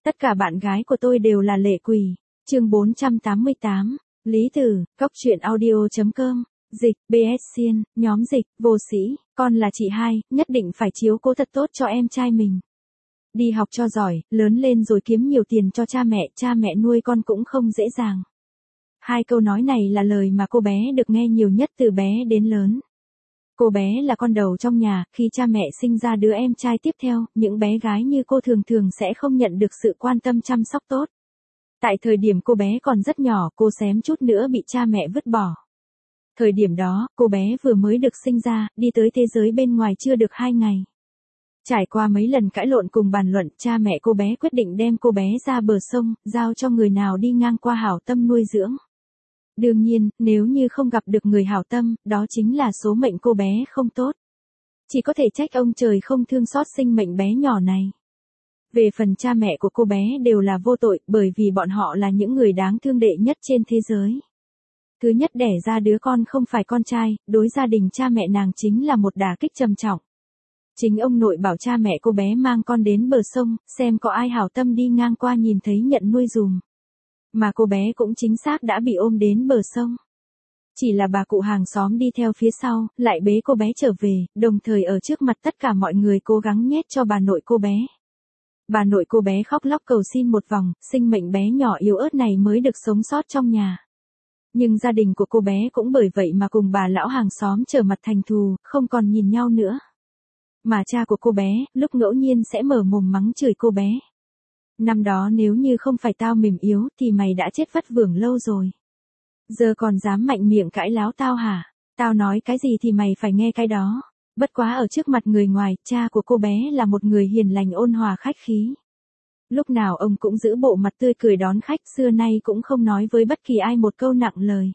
Tất cả bạn gái của tôi đều là lệ quỷ. Chương 488. Lý Tử, Cóc truyện audio.com. Dịch, BS Xiên, nhóm dịch, vô sĩ, con là chị hai, nhất định phải chiếu cố thật tốt cho em trai mình. Đi học cho giỏi, lớn lên rồi kiếm nhiều tiền cho cha mẹ nuôi con cũng không dễ dàng. Hai câu nói này là lời mà cô bé được nghe nhiều nhất từ bé đến lớn. Cô bé là con đầu trong nhà, khi cha mẹ sinh ra đứa em trai tiếp theo, những bé gái như cô thường thường sẽ không nhận được sự quan tâm chăm sóc tốt. Tại thời điểm cô bé còn rất nhỏ, cô xém chút nữa bị cha mẹ vứt bỏ. Thời điểm đó, cô bé vừa mới được sinh ra, đi tới thế giới bên ngoài chưa được 2 ngày. Trải qua mấy lần cãi lộn cùng bàn luận, cha mẹ cô bé quyết định đem cô bé ra bờ sông, giao cho người nào đi ngang qua hảo tâm nuôi dưỡng. Đương nhiên, nếu như không gặp được người hảo tâm, đó chính là số mệnh cô bé không tốt. Chỉ có thể trách ông trời không thương xót sinh mệnh bé nhỏ này. Về phần cha mẹ của cô bé đều là vô tội, bởi vì bọn họ là những người đáng thương đệ nhất trên thế giới. Thứ nhất đẻ ra đứa con không phải con trai, đối gia đình cha mẹ nàng chính là một đả kích trầm trọng. Chính ông nội bảo cha mẹ cô bé mang con đến bờ sông, xem có ai hảo tâm đi ngang qua nhìn thấy nhận nuôi dùm. Mà cô bé cũng chính xác đã bị ôm đến bờ sông. Chỉ là bà cụ hàng xóm đi theo phía sau, lại bế cô bé trở về, đồng thời ở trước mặt tất cả mọi người cố gắng nhét cho bà nội cô bé. Bà nội cô bé khóc lóc cầu xin một vòng, sinh mệnh bé nhỏ yếu ớt này mới được sống sót trong nhà. Nhưng gia đình của cô bé cũng bởi vậy mà cùng bà lão hàng xóm trở mặt thành thù, không còn nhìn nhau nữa. Mà cha của cô bé, lúc ngẫu nhiên sẽ mở mồm mắng chửi cô bé. Năm đó nếu như không phải tao mềm yếu thì mày đã chết vất vưởng lâu rồi. Giờ còn dám mạnh miệng cãi láo tao hả? Tao nói cái gì thì mày phải nghe cái đó. Bất quá ở trước mặt người ngoài, cha của cô bé là một người hiền lành ôn hòa khách khí. Lúc nào ông cũng giữ bộ mặt tươi cười đón khách, xưa nay cũng không nói với bất kỳ ai một câu nặng lời.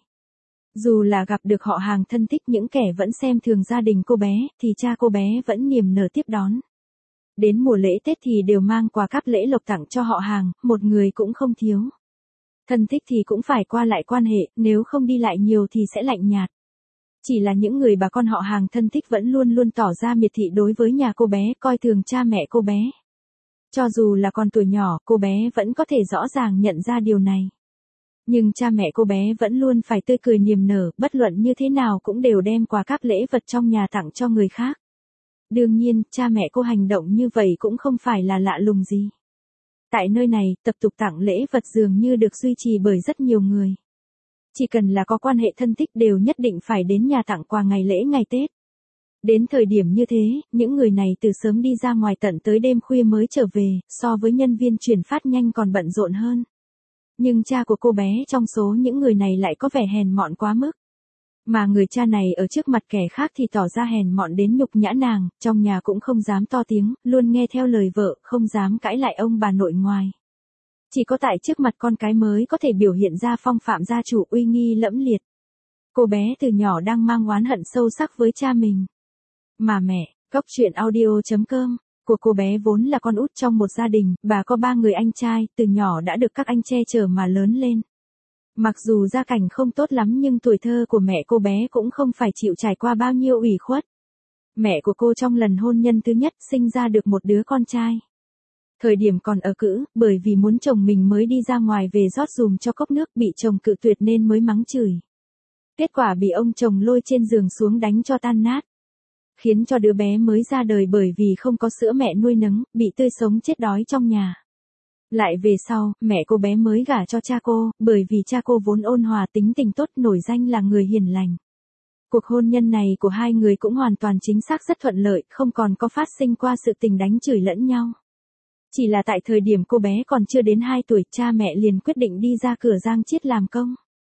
Dù là gặp được họ hàng thân thích những kẻ vẫn xem thường gia đình cô bé, thì cha cô bé vẫn niềm nở tiếp đón. Đến mùa lễ Tết thì đều mang quà cáp lễ lộc tặng cho họ hàng, một người cũng không thiếu. Thân thích thì cũng phải qua lại quan hệ, nếu không đi lại nhiều thì sẽ lạnh nhạt. Chỉ là những người bà con họ hàng thân thích vẫn luôn luôn tỏ ra miệt thị đối với nhà cô bé, coi thường cha mẹ cô bé. Cho dù là còn tuổi nhỏ, cô bé vẫn có thể rõ ràng nhận ra điều này. Nhưng cha mẹ cô bé vẫn luôn phải tươi cười niềm nở, bất luận như thế nào cũng đều đem quà cáp lễ vật trong nhà tặng cho người khác. Đương nhiên, cha mẹ cô hành động như vậy cũng không phải là lạ lùng gì. Tại nơi này, tập tục tặng lễ vật dường như được duy trì bởi rất nhiều người. Chỉ cần là có quan hệ thân thích đều nhất định phải đến nhà tặng quà ngày lễ ngày Tết. Đến thời điểm như thế, những người này từ sớm đi ra ngoài tận tới đêm khuya mới trở về, so với nhân viên chuyển phát nhanh còn bận rộn hơn. Nhưng cha của cô bé trong số những người này lại có vẻ hèn mọn quá mức. Mà người cha này ở trước mặt kẻ khác thì tỏ ra hèn mọn đến nhục nhã nàng, trong nhà cũng không dám to tiếng, luôn nghe theo lời vợ, không dám cãi lại ông bà nội ngoài. Chỉ có tại trước mặt con cái mới có thể biểu hiện ra phong phạm gia chủ uy nghi lẫm liệt. Cô bé từ nhỏ đang mang oán hận sâu sắc với cha mình. Mà mẹ, Cóc truyện audio.com, của cô bé vốn là con út trong một gia đình, bà có 3 người anh trai, từ nhỏ đã được các anh che chở mà lớn lên. Mặc dù gia cảnh không tốt lắm nhưng tuổi thơ của mẹ cô bé cũng không phải chịu trải qua bao nhiêu ủy khuất. Mẹ của cô trong lần hôn nhân thứ nhất sinh ra được một đứa con trai. Thời điểm còn ở cữ, bởi vì muốn chồng mình mới đi ra ngoài về rót dùm cho cốc nước, bị chồng cự tuyệt nên mới mắng chửi. Kết quả bị ông chồng lôi trên giường xuống đánh cho tan nát. Khiến cho đứa bé mới ra đời bởi vì không có sữa mẹ nuôi nấng, bị tươi sống chết đói trong nhà. Lại về sau, mẹ cô bé mới gả cho cha cô, bởi vì cha cô vốn ôn hòa tính tình tốt, nổi danh là người hiền lành. Cuộc hôn nhân này của hai người cũng hoàn toàn chính xác rất thuận lợi, không còn có phát sinh qua sự tình đánh chửi lẫn nhau. Chỉ là tại thời điểm cô bé còn chưa đến 2 tuổi, cha mẹ liền quyết định đi ra cửa Giang Chiết làm công.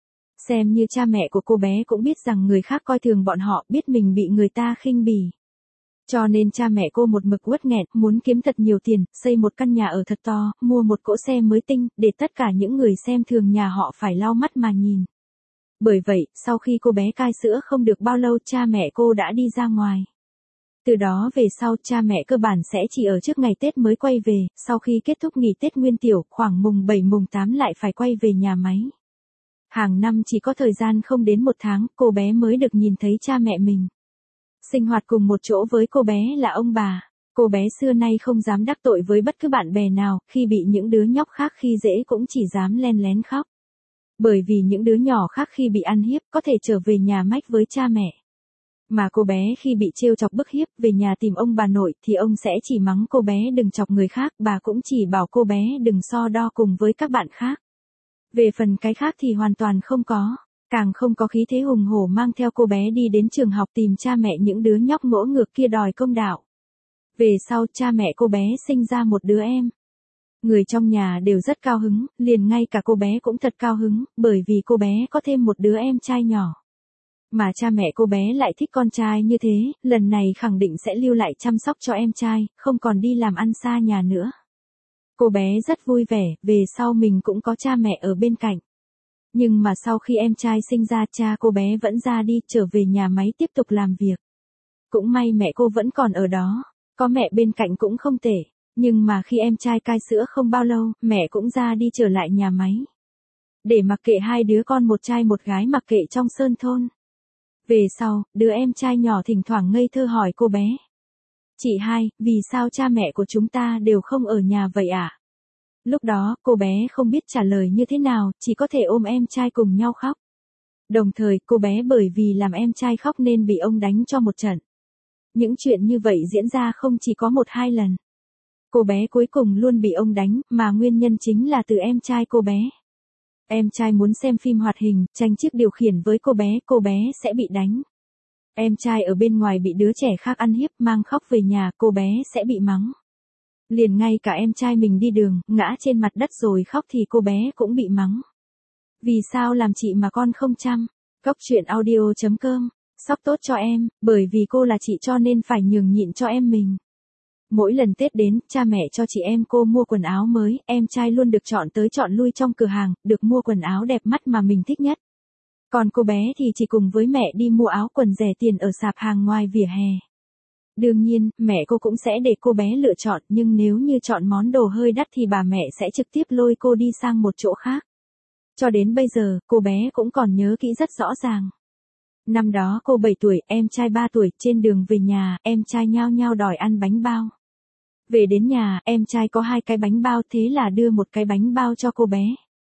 Xem như cha mẹ của cô bé cũng biết rằng người khác coi thường bọn họ, biết mình bị người ta khinh bỉ. Cho nên cha mẹ cô một mực uất nghẹn, muốn kiếm thật nhiều tiền, xây một căn nhà ở thật to, mua một cỗ xe mới tinh, để tất cả những người xem thường nhà họ phải lau mắt mà nhìn. Bởi vậy, sau khi cô bé cai sữa không được bao lâu, cha mẹ cô đã đi ra ngoài. Từ đó về sau, cha mẹ cơ bản sẽ chỉ ở trước ngày Tết mới quay về, sau khi kết thúc nghỉ Tết Nguyên Tiểu, khoảng mùng 7 mùng 8 lại phải quay về nhà máy. Hàng năm chỉ có thời gian không đến 1 tháng, cô bé mới được nhìn thấy cha mẹ mình. Sinh hoạt cùng một chỗ với cô bé là ông bà. Cô bé xưa nay không dám đắc tội với bất cứ bạn bè nào, khi bị những đứa nhóc khác khi dễ cũng chỉ dám len lén khóc. Bởi vì những đứa nhỏ khác khi bị ăn hiếp có thể trở về nhà mách với cha mẹ. Mà cô bé khi bị trêu chọc bức hiếp về nhà tìm ông bà nội thì ông sẽ chỉ mắng cô bé đừng chọc người khác, bà cũng chỉ bảo cô bé đừng so đo cùng với các bạn khác. Về phần cái khác thì hoàn toàn không có, càng không có khí thế hùng hổ mang theo cô bé đi đến trường học tìm cha mẹ những đứa nhóc ngỗ ngược kia đòi công đạo. Về sau cha mẹ cô bé sinh ra một đứa em. Người trong nhà đều rất cao hứng, liền ngay cả cô bé cũng thật cao hứng, bởi vì cô bé có thêm một đứa em trai nhỏ. Mà cha mẹ cô bé lại thích con trai như thế, lần này khẳng định sẽ lưu lại chăm sóc cho em trai, không còn đi làm ăn xa nhà nữa. Cô bé rất vui vẻ, về sau mình cũng có cha mẹ ở bên cạnh. Nhưng mà sau khi em trai sinh ra cha cô bé vẫn ra đi trở về nhà máy tiếp tục làm việc. Cũng may mẹ cô vẫn còn ở đó, có mẹ bên cạnh cũng không tệ. Nhưng mà khi em trai cai sữa không bao lâu, mẹ cũng ra đi trở lại nhà máy. Để mặc kệ hai đứa con một trai một gái mặc kệ trong sơn thôn. Về sau, đứa em trai nhỏ thỉnh thoảng ngây thơ hỏi cô bé. Chị hai, vì sao cha mẹ của chúng ta đều không ở nhà vậy ạ? Lúc đó, cô bé không biết trả lời như thế nào, chỉ có thể ôm em trai cùng nhau khóc. Đồng thời, cô bé bởi vì làm em trai khóc nên bị ông đánh cho một trận. Những chuyện như vậy diễn ra không chỉ có 1-2 lần. Cô bé cuối cùng luôn bị ông đánh, mà nguyên nhân chính là từ em trai cô bé. Em trai muốn xem phim hoạt hình, tranh chiếc điều khiển với cô bé sẽ bị đánh. Em trai ở bên ngoài bị đứa trẻ khác ăn hiếp mang khóc về nhà, cô bé sẽ bị mắng. Liền ngay cả em trai mình đi đường, ngã trên mặt đất rồi khóc thì cô bé cũng bị mắng. Vì sao làm chị mà con không chăm? Góc truyện audio.com, sóc tốt cho em, bởi vì cô là chị cho nên phải nhường nhịn cho em mình. Mỗi lần Tết đến, cha mẹ cho chị em cô mua quần áo mới, em trai luôn được chọn tới chọn lui trong cửa hàng, được mua quần áo đẹp mắt mà mình thích nhất. Còn cô bé thì chỉ cùng với mẹ đi mua áo quần rẻ tiền ở sạp hàng ngoài vỉa hè. Đương nhiên, mẹ cô cũng sẽ để cô bé lựa chọn, nhưng nếu như chọn món đồ hơi đắt thì bà mẹ sẽ trực tiếp lôi cô đi sang một chỗ khác. Cho đến bây giờ, cô bé cũng còn nhớ kỹ rất rõ ràng. Năm đó cô 7 tuổi, em trai 3 tuổi, trên đường về nhà, em trai nhao nhao đòi ăn bánh bao. Về đến nhà, em trai có 2 cái bánh bao, thế là đưa một cái bánh bao cho cô bé.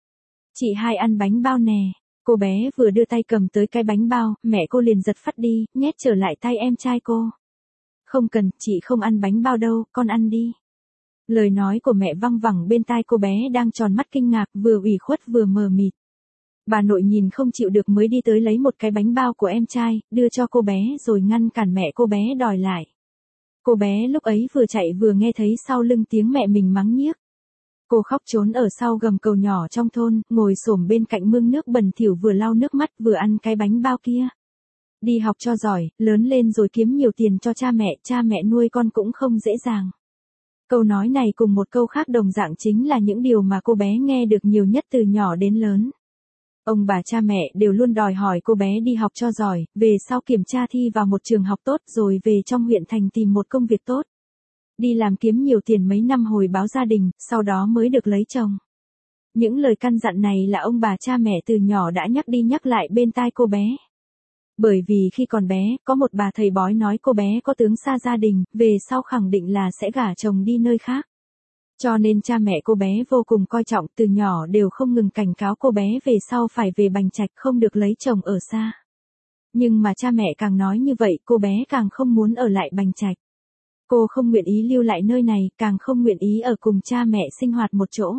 Chị hai ăn bánh bao nè. Cô bé vừa đưa tay cầm tới cái bánh bao, mẹ cô liền giật phắt đi, nhét trở lại tay em trai cô. Không cần, chị không ăn bánh bao đâu, con ăn đi. Lời nói của mẹ văng vẳng bên tai cô bé đang tròn mắt kinh ngạc, vừa ủy khuất vừa mờ mịt. Bà nội nhìn không chịu được mới đi tới lấy một cái bánh bao của em trai, đưa cho cô bé rồi ngăn cản mẹ cô bé đòi lại. Cô bé lúc ấy vừa chạy vừa nghe thấy sau lưng tiếng mẹ mình mắng nhiếc. Cô khóc trốn ở sau gầm cầu nhỏ trong thôn, ngồi xổm bên cạnh mương nước bẩn thỉu vừa lau nước mắt vừa ăn cái bánh bao kia. Đi học cho giỏi, lớn lên rồi kiếm nhiều tiền cho cha mẹ nuôi con cũng không dễ dàng. Câu nói này cùng một câu khác đồng dạng chính là những điều mà cô bé nghe được nhiều nhất từ nhỏ đến lớn. Ông bà cha mẹ đều luôn đòi hỏi cô bé đi học cho giỏi, về sau kiểm tra thi vào một trường học tốt rồi về trong huyện thành tìm một công việc tốt. Đi làm kiếm nhiều tiền mấy năm hồi báo gia đình, sau đó mới được lấy chồng. Những lời căn dặn này là ông bà cha mẹ từ nhỏ đã nhắc đi nhắc lại bên tai cô bé. Bởi vì khi còn bé, có một bà thầy bói nói cô bé có tướng xa gia đình, về sau khẳng định là sẽ gả chồng đi nơi khác. Cho nên cha mẹ cô bé vô cùng coi trọng, từ nhỏ đều không ngừng cảnh cáo cô bé về sau phải về Bành Trạch, không được lấy chồng ở xa. Nhưng mà cha mẹ càng nói như vậy, cô bé càng không muốn ở lại Bành Trạch. Cô không nguyện ý lưu lại nơi này, càng không nguyện ý ở cùng cha mẹ sinh hoạt một chỗ.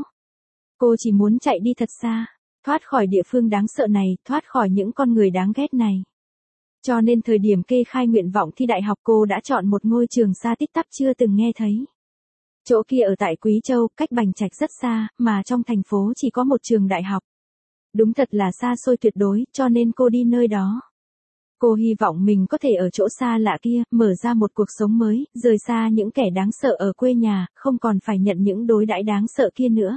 Cô chỉ muốn chạy đi thật xa, thoát khỏi địa phương đáng sợ này, thoát khỏi những con người đáng ghét này. Cho nên thời điểm kê khai nguyện vọng thi đại học cô đã chọn một ngôi trường xa tít tắp chưa từng nghe thấy. Chỗ kia ở tại Quý Châu, cách Bành Trạch rất xa, mà trong thành phố chỉ có một trường đại học. Đúng thật là xa xôi tuyệt đối, cho nên cô đi nơi đó. Cô hy vọng mình có thể ở chỗ xa lạ kia, mở ra một cuộc sống mới, rời xa những kẻ đáng sợ ở quê nhà, không còn phải nhận những đối đãi đáng sợ kia nữa.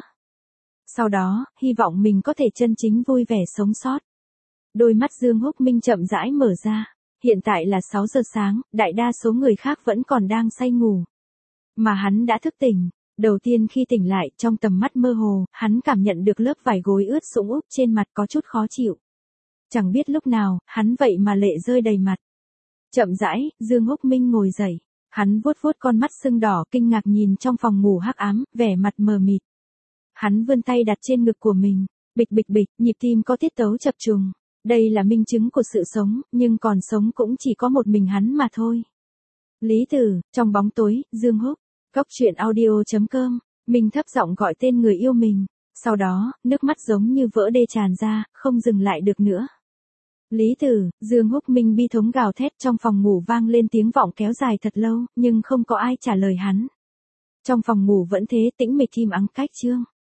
Sau đó, hy vọng mình có thể chân chính vui vẻ sống sót. Đôi mắt Dương Húc Minh chậm rãi mở ra. Hiện tại là 6 giờ sáng, đại đa số người khác vẫn còn đang say ngủ. Mà hắn đã thức tỉnh. Đầu tiên khi tỉnh lại, trong tầm mắt mơ hồ, hắn cảm nhận được lớp vải gối ướt sũng úp trên mặt có chút khó chịu. Chẳng biết lúc nào, hắn vậy mà lệ rơi đầy mặt. Chậm rãi, Dương Húc Minh ngồi dậy. Hắn vuốt vuốt con mắt sưng đỏ kinh ngạc nhìn trong phòng ngủ hắc ám, vẻ mặt mờ mịt. Hắn vươn tay đặt trên ngực của mình, bịch bịch bịch, nhịp tim có tiết tấu chập trùng. Đây là minh chứng của sự sống, nhưng còn sống cũng chỉ có một mình hắn mà thôi. Lý Tử, trong bóng tối, Dương Húc. Cốc truyện audio.com, mình thấp giọng gọi tên người yêu mình. Sau đó, nước mắt giống như vỡ đê tràn ra, không dừng lại được nữa. Lý Tử, Dương Húc Minh bi thống gào thét trong phòng ngủ vang lên tiếng vọng kéo dài thật lâu, nhưng không có ai trả lời hắn. Trong phòng ngủ vẫn thế tĩnh mịch im ắng cách chương.